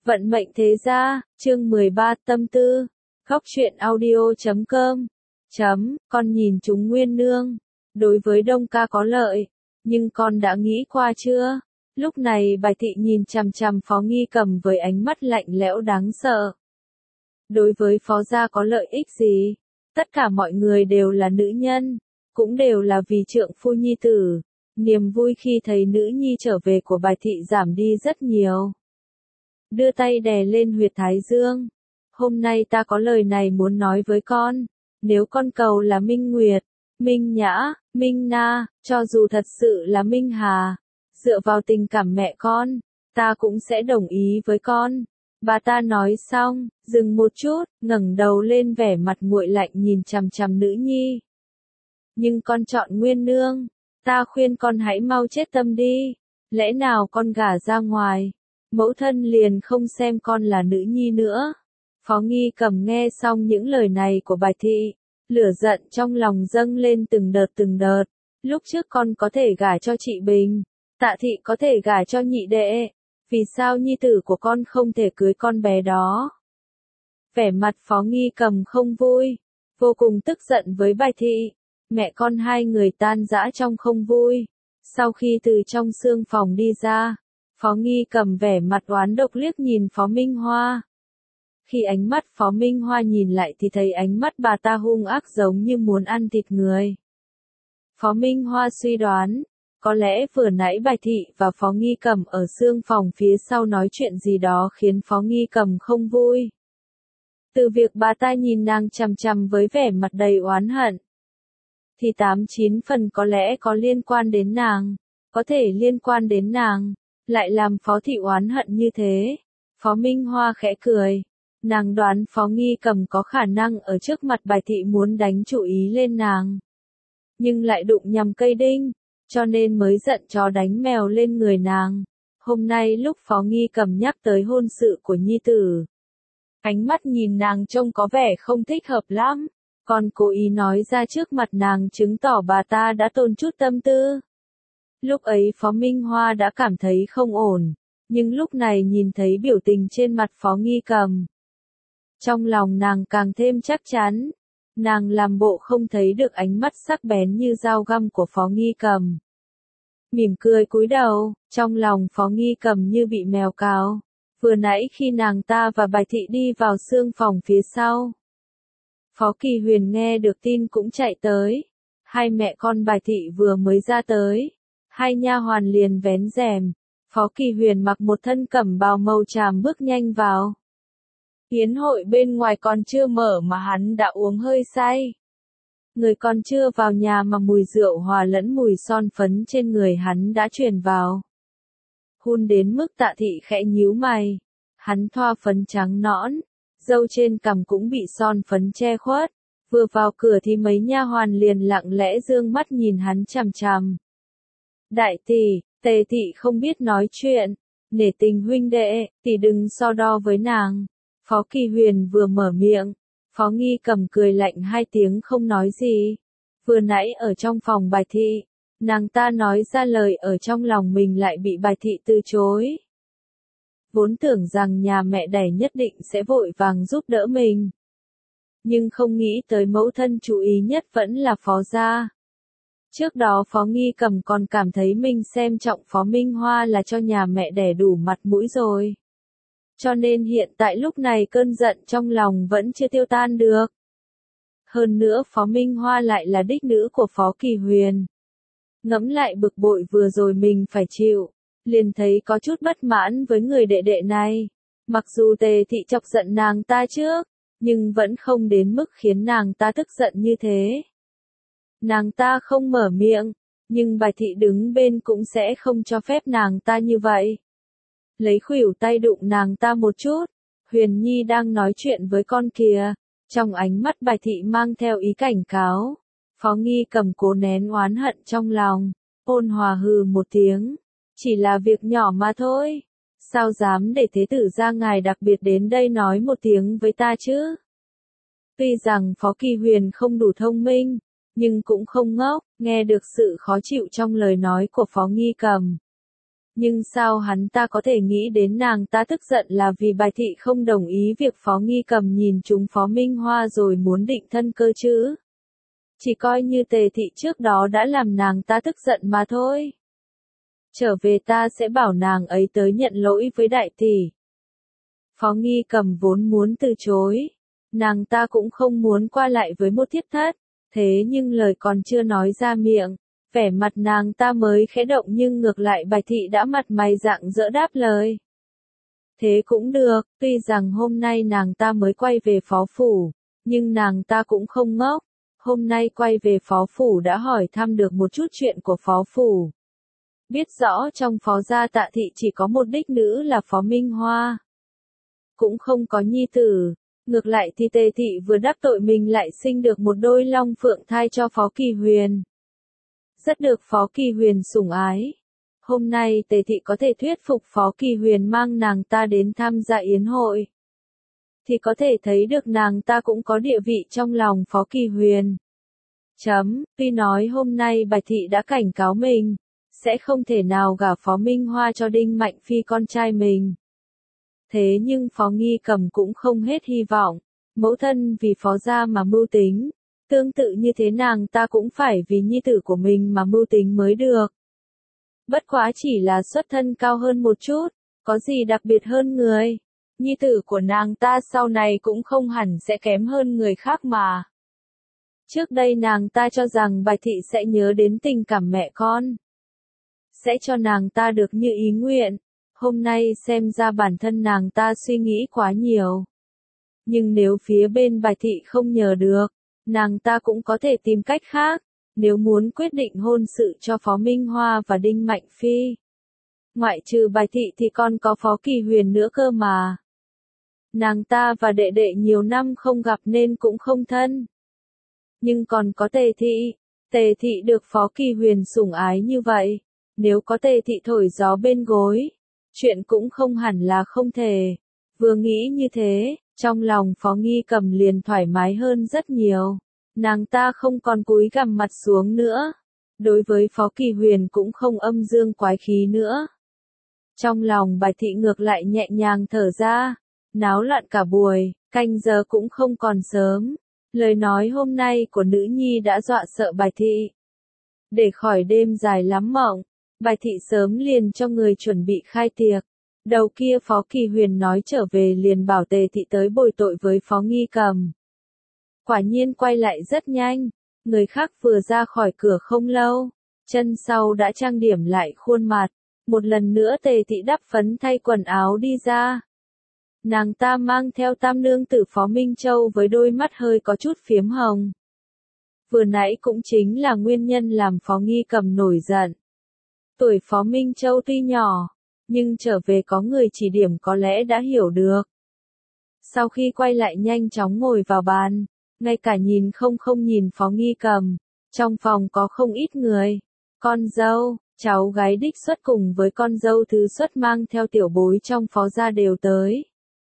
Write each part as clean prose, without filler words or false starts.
Vận mệnh thế gia, chương 13 tâm tư, góc truyện audio.com. Con nhìn chúng Nguyên Nương, đối với Đông ca có lợi, nhưng con đã nghĩ qua chưa? Lúc này Bài Thị nhìn chằm chằm Phó Nghi Cầm với ánh mắt lạnh lẽo đáng sợ. Đối với Phó gia có lợi ích gì? Tất cả mọi người đều là nữ nhân, cũng đều là vì trượng phu nhi tử. Niềm vui khi thấy nữ nhi trở về của Bài Thị giảm đi rất nhiều. Đưa tay đè lên huyệt thái dương. Hôm nay ta có lời này muốn nói với con. Nếu con cầu là Minh Nguyệt, Minh Nhã, Minh Na, cho dù thật sự là Minh Hà, dựa vào tình cảm mẹ con, ta cũng sẽ đồng ý với con. Bà ta nói xong, dừng một chút, ngẩng đầu lên vẻ mặt nguội lạnh nhìn chằm chằm nữ nhi. Nhưng con chọn Nguyên Nương, ta khuyên con hãy mau chết tâm đi. Lẽ nào con gả ra ngoài, mẫu thân liền không xem con là nữ nhi nữa? Phó Nghi Cầm nghe xong những lời này của Bài Thị, lửa giận trong lòng dâng lên từng đợt từng đợt. Lúc trước con có thể gả cho chị Bình, Tạ Thị có thể gả cho nhị đệ, vì sao nhi tử của con không thể cưới con bé đó? Vẻ mặt Phó Nghi Cầm không vui, vô cùng tức giận với Bài Thị. Mẹ con hai người tan rã trong không vui. Sau khi từ trong xương phòng đi ra, Phó Nghi Cầm vẻ mặt oán độc liếc nhìn Phó Minh Hoa. Khi ánh mắt Phó Minh Hoa nhìn lại thì thấy ánh mắt bà ta hung ác giống như muốn ăn thịt người. Phó Minh Hoa suy đoán, có lẽ vừa nãy Bài Thị và Phó Nghi Cầm ở xương phòng phía sau nói chuyện gì đó khiến Phó Nghi Cầm không vui. Từ việc bà ta nhìn nàng chằm chằm với vẻ mặt đầy oán hận, thì 89 phần có lẽ có liên quan đến nàng, có thể liên quan đến nàng, lại làm Phó Thị oán hận như thế. Phó Minh Hoa khẽ cười, nàng đoán Phó Nghi Cầm có khả năng ở trước mặt Bài Thị muốn đánh chủ ý lên nàng, nhưng lại đụng nhầm cây đinh, cho nên mới giận chó đánh mèo lên người nàng. Hôm nay lúc Phó Nghi Cầm nhắc tới hôn sự của nhi tử, ánh mắt nhìn nàng trông có vẻ không thích hợp lắm, còn cố ý nói ra trước mặt nàng chứng tỏ bà ta đã tồn chút tâm tư. Lúc ấy Phó Minh Hoa đã cảm thấy không ổn, nhưng lúc này nhìn thấy biểu tình trên mặt Phó Nghi Cầm, trong lòng nàng càng thêm chắc chắn. Nàng làm bộ không thấy được ánh mắt sắc bén như dao găm của Phó Nghi Cầm. Mỉm cười cúi đầu, trong lòng Phó Nghi Cầm như bị mèo cào. Vừa nãy khi nàng ta và Bài Thị đi vào xương phòng phía sau, Phó Kỳ Huyền nghe được tin cũng chạy tới. Hai mẹ con Bài Thị vừa mới ra tới, hai nha hoàn liền vén rèm. Phó Kỳ Huyền mặc một thân cẩm bào màu tràm bước nhanh vào. Yến hội bên ngoài còn chưa mở mà hắn đã uống hơi say. Người còn chưa vào nhà mà mùi rượu hòa lẫn mùi son phấn trên người hắn đã truyền vào. Hun đến mức Tạ Thị khẽ nhíu mày. Hắn thoa phấn trắng nõn, râu trên cằm cũng bị son phấn che khuất. Vừa vào cửa thì mấy nha hoàn liền lặng lẽ dương mắt nhìn hắn chằm chằm. Đại tỷ, Tề Thị không biết nói chuyện, nể tình huynh đệ, tỷ đừng so đo với nàng. Phó Kỳ Huyền vừa mở miệng, Phó Nghi Cầm cười lạnh hai tiếng không nói gì. Vừa nãy ở trong phòng Bài Thị, nàng ta nói ra lời ở trong lòng mình lại bị Bài Thị từ chối. Vốn tưởng rằng nhà mẹ đẻ nhất định sẽ vội vàng giúp đỡ mình, nhưng không nghĩ tới mẫu thân chú ý nhất vẫn là Phó gia. Trước đó Phó Nghi Cầm còn cảm thấy mình xem trọng Phó Minh Hoa là cho nhà mẹ đẻ đủ mặt mũi rồi. Cho nên hiện tại lúc này cơn giận trong lòng vẫn chưa tiêu tan được. Hơn nữa Phó Minh Hoa lại là đích nữ của Phó Kỳ Huyền. Ngẫm lại bực bội vừa rồi mình phải chịu, liền thấy có chút bất mãn với người đệ đệ này. Mặc dù Tề Thị chọc giận nàng ta trước, nhưng vẫn không đến mức khiến nàng ta tức giận như thế. Nàng ta không mở miệng, nhưng Bài Thị đứng bên cũng sẽ không cho phép nàng ta như vậy. Lấy khuỷu tay đụng nàng ta một chút. Huyền Nhi đang nói chuyện với con kìa. Trong ánh mắt Bài Thị mang theo ý cảnh cáo. Phó Nghi Cầm cố nén oán hận trong lòng, ôn hòa hừ một tiếng. Chỉ là việc nhỏ mà thôi. Sao dám để thế tử gia ngài đặc biệt đến đây nói một tiếng với ta chứ? Tuy rằng Phó Kỳ Huyền không đủ thông minh, nhưng cũng không ngốc, nghe được sự khó chịu trong lời nói của Phó Nghi Cầm. Nhưng sao hắn ta có thể nghĩ đến nàng ta tức giận là vì Bạch Thị không đồng ý việc Phó Nghi Cầm nhìn trúng Phó Minh Hoa rồi muốn định thân cơ chứ? Chỉ coi như Tề Thị trước đó đã làm nàng ta tức giận mà thôi. Trở về ta sẽ bảo nàng ấy tới nhận lỗi với đại tỷ. Phó Nghi Cầm vốn muốn từ chối. Nàng ta cũng không muốn qua lại với một thiếp thất. Thế nhưng lời còn chưa nói ra miệng. Vẻ mặt nàng ta mới khẽ động nhưng ngược lại Bạch Thị đã mặt mày rạng rỡ đáp lời. Thế cũng được, tuy rằng hôm nay nàng ta mới quay về phó phủ. Nhưng nàng ta cũng không ngốc. Hôm nay quay về phó phủ đã hỏi thăm được một chút chuyện của phó phủ. Biết rõ trong phó gia Tạ Thị chỉ có một đích nữ là Phó Minh Hoa. Cũng không có nhi tử. Ngược lại thì Tề Thị vừa đắc tội mình lại sinh được một đôi long phượng thai cho Phó Kỳ Huyền. Rất được Phó Kỳ Huyền sủng ái. Hôm nay Tề Thị có thể thuyết phục Phó Kỳ Huyền mang nàng ta đến tham gia yến hội. Thì có thể thấy được nàng ta cũng có địa vị trong lòng Phó Kỳ Huyền. Tuy nói hôm nay Bạch Thị đã cảnh cáo mình, sẽ không thể nào gả Phó Minh Hoa cho Đinh Mạnh Phi con trai mình. Thế nhưng Phó Nghi Cầm cũng không hết hy vọng, mẫu thân vì Phó gia mà mưu tính, tương tự như thế nàng ta cũng phải vì nhi tử của mình mà mưu tính mới được. Bất quá chỉ là xuất thân cao hơn một chút, có gì đặc biệt hơn người. Nhi tử của nàng ta sau này cũng không hẳn sẽ kém hơn người khác mà. Trước đây nàng ta cho rằng Bạch Thị sẽ nhớ đến tình cảm mẹ con. Sẽ cho nàng ta được như ý nguyện. Hôm nay xem ra bản thân nàng ta suy nghĩ quá nhiều. Nhưng nếu phía bên Bạch Thị không nhờ được, nàng ta cũng có thể tìm cách khác. Nếu muốn quyết định hôn sự cho Phó Minh Hoa và Đinh Mạnh Phi. Ngoại trừ Bạch Thị thì còn có Phó Kỳ Huyền nữa cơ mà. Nàng ta và đệ đệ nhiều năm không gặp nên cũng không thân. Nhưng còn có Tề Thị. Tề Thị được Phó Kỳ Huyền sủng ái như vậy. Nếu có Tề Thị thổi gió bên gối, chuyện cũng không hẳn là không thể. Vừa nghĩ như thế, trong lòng Phó Nghi Cầm liền thoải mái hơn rất nhiều. Nàng ta không còn cúi gằm mặt xuống nữa. Đối với Phó Kỳ Huyền cũng không âm dương quái khí nữa. Trong lòng Bạch Thị ngược lại nhẹ nhàng thở ra. Náo loạn cả buổi, canh giờ cũng không còn sớm. Lời nói hôm nay của nữ nhi đã dọa sợ Bạch Thị. Để khỏi đêm dài lắm mộng, Bạch Thị sớm liền cho người chuẩn bị khai tiệc. Đầu kia Phó Kỳ Huyền nói trở về liền bảo Tề Thị tới bồi tội với Phó Nghi Cầm. Quả nhiên quay lại rất nhanh, người khác vừa ra khỏi cửa không lâu, chân sau đã trang điểm lại khuôn mặt. Một lần nữa Tề Thị đắp phấn thay quần áo đi ra. Nàng ta mang theo tam nương tử Phó Minh Châu với đôi mắt hơi có chút phiếm hồng. Vừa nãy cũng chính là nguyên nhân làm Phó Nghi Cầm nổi giận. Tuổi Phó Minh Châu tuy nhỏ, nhưng trở về có người chỉ điểm có lẽ đã hiểu được. Sau khi quay lại nhanh chóng ngồi vào bàn, ngay cả nhìn không nhìn Phó Nghi Cầm. Trong phòng có không ít người. Con dâu, cháu gái đích xuất cùng với con dâu thứ xuất mang theo tiểu bối trong Phó gia đều tới.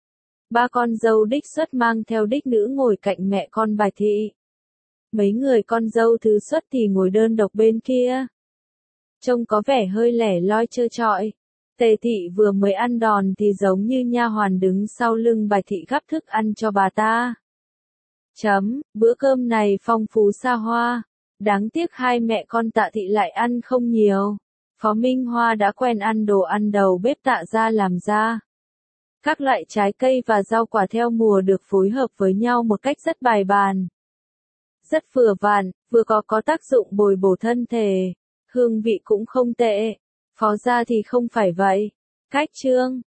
Ba con dâu đích xuất mang theo đích nữ ngồi cạnh mẹ con Bạch Thị. Mấy người con dâu thứ xuất thì ngồi đơn độc bên kia. Trông có vẻ hơi lẻ loi trơ trọi. Tề Thị vừa mới ăn đòn thì giống như nha hoàn đứng sau lưng Bạch Thị gắp thức ăn cho bà ta. Bữa cơm này phong phú xa hoa. Đáng tiếc hai mẹ con Tạ Thị lại ăn không nhiều. Phó Minh Hoa đã quen ăn đồ ăn đầu bếp Tạ gia làm ra. Các loại trái cây và rau quả theo mùa được phối hợp với nhau một cách rất bài bàn. Rất vừa vặn, vừa có tác dụng bồi bổ thân thể. Hương vị cũng không tệ. Phó gia thì không phải vậy. Cách trương,